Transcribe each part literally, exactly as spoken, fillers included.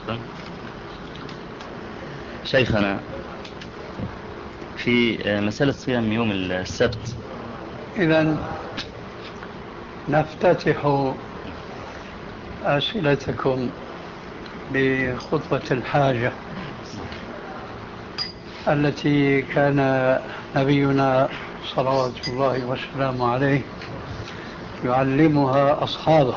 شيخنا، في مسألة صيام يوم السبت. إذن نفتتح أسئلتكم بخطبة الحاجة التي كان نبينا صلوات الله وسلامه عليه يعلمها أصحابه،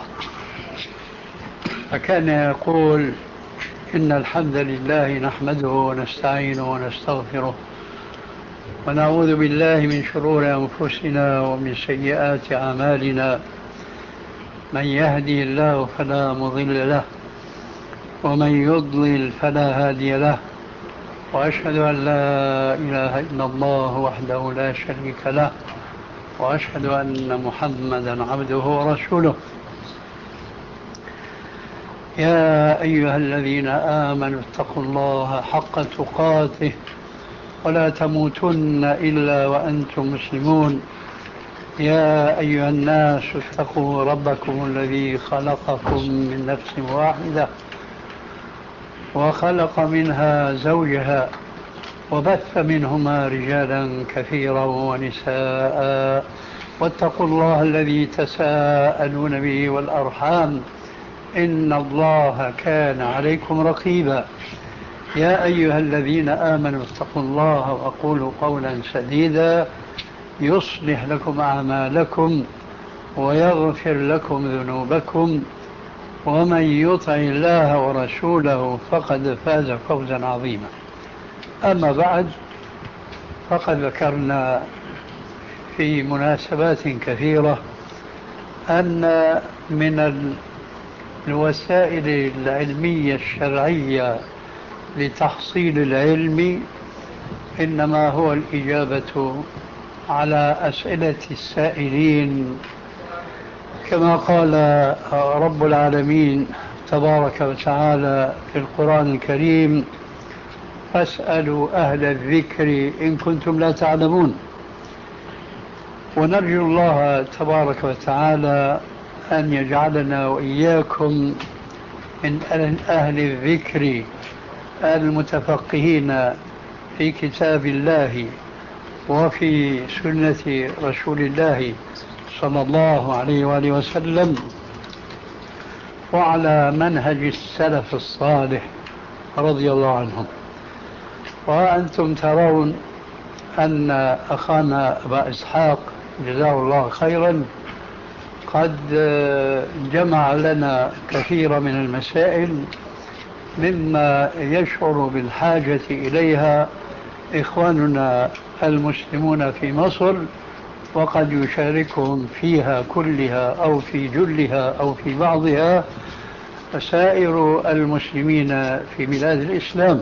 فكان يقول: إن الحمد لله نحمده ونستعينه ونستغفره ونعوذ بالله من شرور أنفسنا ومن سيئات أعمالنا، من يهدي الله فلا مضل له ومن يضلل فلا هادي له، وأشهد أن لا إله إلا الله وحده لا شريك له، وأشهد أن محمدا عبده ورسوله. يا أيها الذين آمنوا اتقوا الله حق تقاته ولا تموتن إلا وأنتم مسلمون. يا أيها الناس اتقوا ربكم الذي خلقكم من نفس واحدة وخلق منها زوجها وبث منهما رجالا كثيرا ونساء، واتقوا الله الذي تساءلون به والأرحام إن الله كان عليكم رقيبا. يا أيها الذين آمنوا اتقوا الله وقولوا قولا سديدا يصلح لكم أعمالكم ويغفر لكم ذنوبكم، ومن يطع الله ورسوله فقد فاز فوزا عظيما. أما بعد، فقد ذكرنا في مناسبات كثيرة أن من الوسائل العلمية الشرعية لتحصيل العلم إنما هو الإجابة على أسئلة السائلين، كما قال رب العالمين تبارك وتعالى في القرآن الكريم: فاسألوا أهل الذكر إن كنتم لا تعلمون. ونرجو الله تبارك وتعالى أن يجعلنا وإياكم من أهل الذكر المتفقهين في كتاب الله وفي سنة رسول الله صلى الله عليه وآله وسلم وعلى منهج السلف الصالح رضي الله عنهم. وأنتم ترون أن أخانا أبا إسحاق جزاه الله خيرا قد جمع لنا كثير من المسائل مما يشعر بالحاجة إليها إخواننا المسلمون في مصر، وقد يشاركهم فيها كلها أو في جلها أو في بعضها سائر المسلمين في بلاد الإسلام.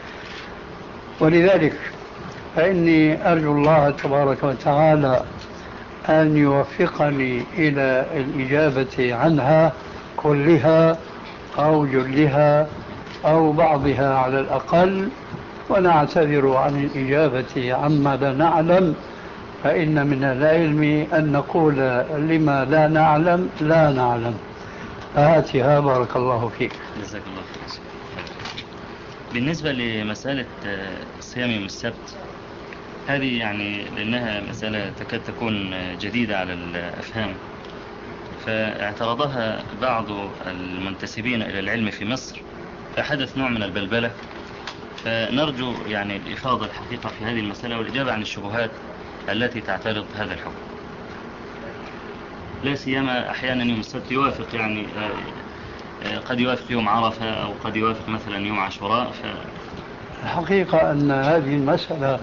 ولذلك فإني أرجو الله تبارك وتعالى أن يوفقني إلى الإجابة عنها كلها أو جلها أو بعضها على الأقل، ونعتذر عن الإجابة عما لا نعلم، فإن من العلم أن نقول لما لا نعلم لا نعلم. هاتها بارك الله فيك. جزاك الله خير. بالنسبة لمسألة صيام يوم السبت، هذه يعني لأنها مسألة تكاد تكون جديدة على الأفهام، فاعترضها بعض المنتسبين إلى العلم في مصر، فحدث نوع من البلبلة، فنرجو يعني الإفاضة الحقيقة في هذه المسألة والإجابة عن الشبهات التي تعترض هذا الحكم. لا سيما أحيانا يوم السبت يوافق، يعني قد يوافق يوم عرفة أو قد يوافق مثلا يوم عاشوراء. ف... الحقيقة أن هذه المسألة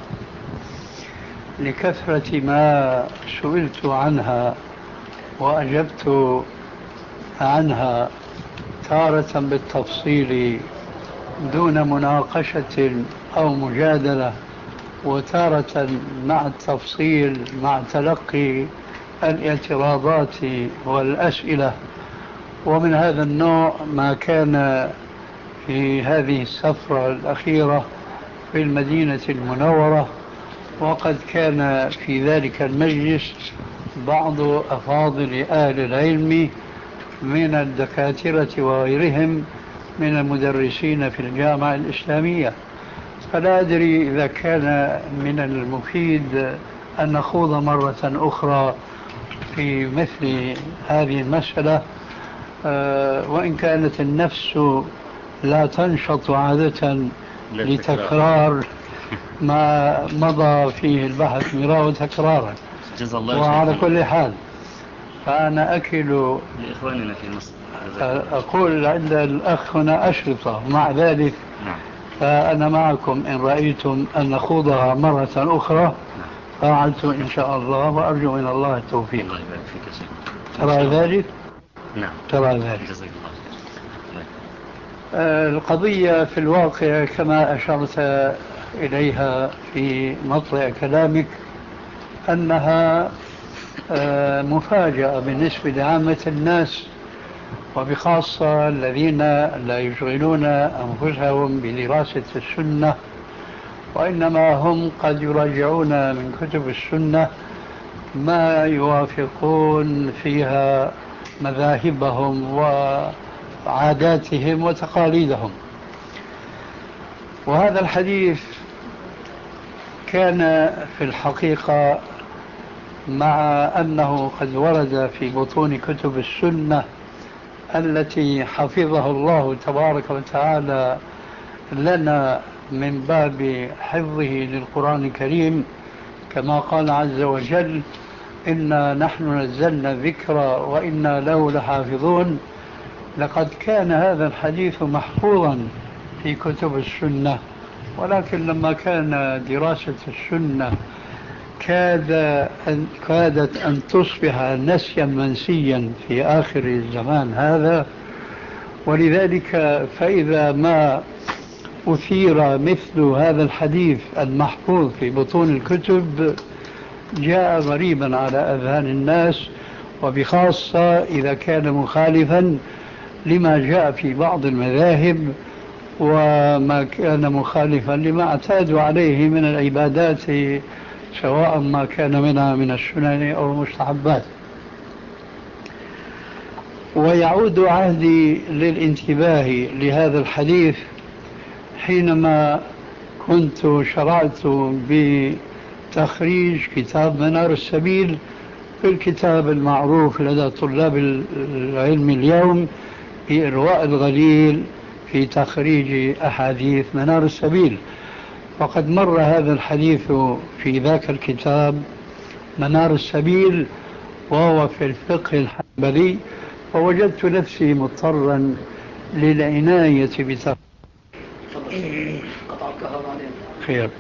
لكثرة ما سئلت عنها وأجبت عنها تارة بالتفصيل دون مناقشة أو مجادلة، وتارة مع التفصيل مع تلقي الاعتراضات والأسئلة. ومن هذا النوع ما كان في هذه السفرة الأخيرة في المدينة المنورة، وقد كان في ذلك المجلس بعض أفاضل أهل العلم من الدكاترة وغيرهم من المدرسين في الجامعة الإسلامية، فلا أدري إذا كان من المفيد أن نخوض مرة أخرى في مثل هذه المسألة، وإن كانت النفس لا تنشط عادة لتكرار ما مضى فيه البحث مرارا وتكرارا. وعلى كل حال فأنا أكل لإخواننا في مصر، أقول عند الأخ هنا أشرطة، مع ذلك فأنا معكم إن رأيتم أن نخوضها مرة أخرى فعلت إن شاء الله، وأرجو من الله التوفيق. الله يبارك فيك يا شيخ. ترى ذلك؟ نعم ترى ذلك. جزاك الله خير. القضية في الواقع كما أشرت إليها في مطلع كلامك أنها مفاجأة بالنسبة لعامة الناس، وبخاصة الذين لا يشغلون أنفسهم بدراسة السنة، وإنما هم قد يراجعون من كتب السنة ما يوافقون فيها مذاهبهم وعاداتهم وتقاليدهم. وهذا الحديث كان في الحقيقة مع أنه قد ورد في بطون كتب السنة التي حفظه الله تبارك وتعالى لنا من باب حفظه للقرآن الكريم، كما قال عز وجل: إنا نحن نزلنا الذكر وإنا له لحافظون. لقد كان هذا الحديث محفوظا في كتب السنة، ولكن لما كان دراسة السنة كاد أن كادت أن تصبح نسيا منسيا في آخر الزمان هذا، ولذلك فإذا ما أثير مثل هذا الحديث المحفوظ في بطون الكتب جاء غريبا على أذهان الناس، وبخاصة إذا كان مخالفا لما جاء في بعض المذاهب، وما كان مخالفا لما اعتادوا عليه من العبادات، سواء ما كان منها من السنن أو المستحبات. ويعود عهدي للانتباه لهذا الحديث حينما كنت شرعت بتخريج كتاب منار السبيل، في الكتاب المعروف لدى طلاب العلم اليوم بإرواء الغليل في تخريج أحاديث منار السبيل. وقد مر هذا الحديث في ذاك الكتاب منار السبيل وهو في الفقه الحنبلي، فوجدت نفسي مضطرا للعناية بتخريج خير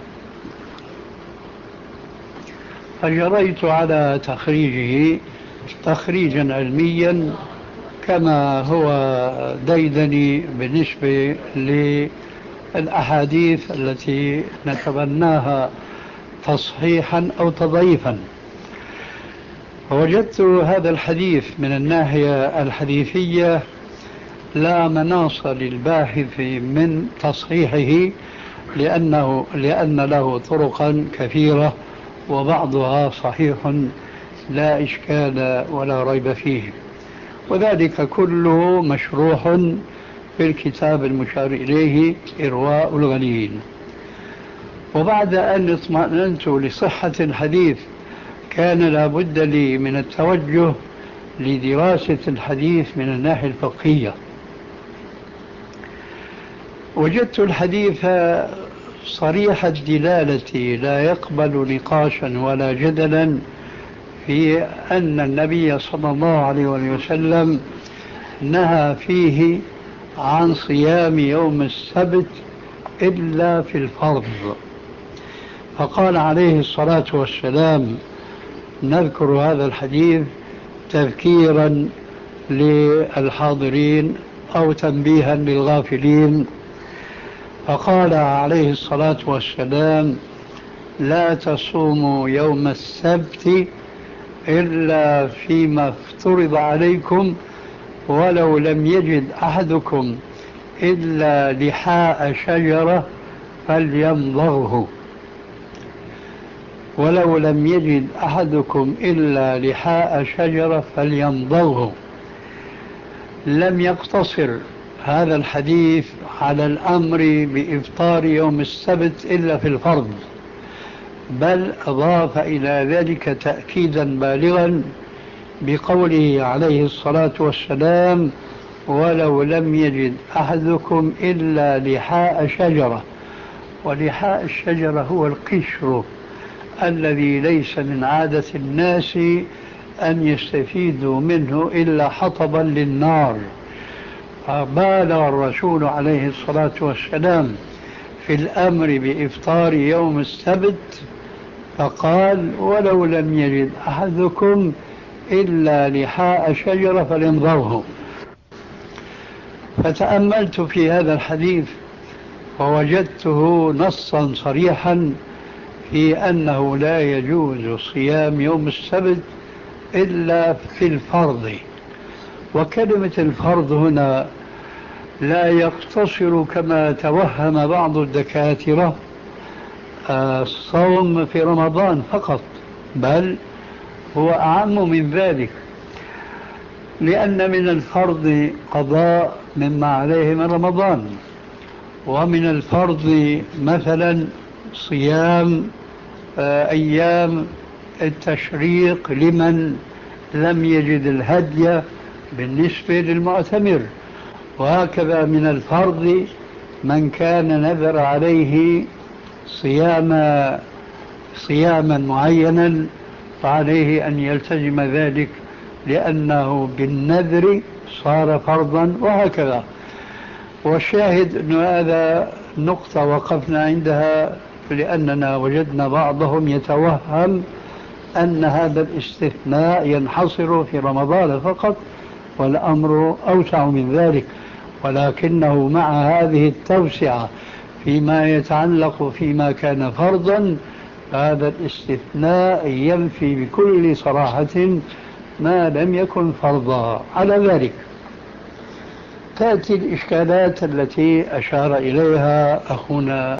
فجريت على تخريجه تخريجا علميا كما هو ديدني بالنسبة للأحاديث التي نتبناها تصحيحا أو تضعيفا. وجدت هذا الحديث من الناحية الحديثية لا مناص للباحث من تصحيحه، لأنه لأن له طرقا كثيرة وبعضها صحيح لا إشكال ولا ريب فيه، وذلك كله مشروح في الكتاب المشار إليه إرواء الغليل. وبعد أن اطمأننت لصحة الحديث كان لابد لي من التوجه لدراسة الحديث من الناحية الفقهية. وجدت الحديث صريح الدلالة لا يقبل نقاشا ولا جدلا في أن النبي صلى الله عليه وسلم نهى فيه عن صيام يوم السبت إلا في الفرض، فقال عليه الصلاة والسلام: نذكر هذا الحديث تذكيرا للحاضرين أو تنبيها للغافلين، فقال عليه الصلاة والسلام: لا تصوموا يوم السبت إلا فيما افترض عليكم، ولو لم يجد أحدكم إلا لحاء شجرة فليمضغه ولو لم يجد أحدكم إلا لحاء شجرة فليمضغه. لم يقتصر هذا الحديث على الأمر بإفطار يوم السبت إلا في الفرض، بل أضاف إلى ذلك تأكيدا بالغا بقوله عليه الصلاة والسلام: ولو لم يجد أحدكم إلا لحاء شجرة. ولحاء الشجرة هو القشر الذي ليس من عادة الناس أن يستفيدوا منه إلا حطبا للنار. فبالغ الرسول عليه الصلاة والسلام في الأمر بإفطار يوم السبت فقال: ولو لم يجد أحدكم إلا لحاء شجرة فلينظره. فتأملت في هذا الحديث ووجدته نصا صريحا في أنه لا يجوز صيام يوم السبت إلا في الفرض. وكلمة الفرض هنا لا يقتصر كما توهم بعض الدكاترة الصوم في رمضان فقط، بل هو أعم من ذلك، لأن من الفرض قضاء مما عليه من رمضان، ومن الفرض مثلا صيام أيام التشريق لمن لم يجد الهدي بالنسبة للمعتمر، وهكذا من الفرض من كان نذر عليه صيام صياما معينا فعليه أن يلتزم ذلك لأنه بالنذر صار فرضا، وهكذا. والشاهد أن هذا نقطة وقفنا عندها لأننا وجدنا بعضهم يتوهم أن هذا الاستثناء ينحصر في رمضان فقط، والأمر أوسع من ذلك، ولكنه مع هذه التوسعة فيما يتعلق فيما كان فرضا هذا الاستثناء ينفي بكل صراحة ما لم يكن فرضا. على ذلك تأتي الإشكالات التي أشار إليها أخونا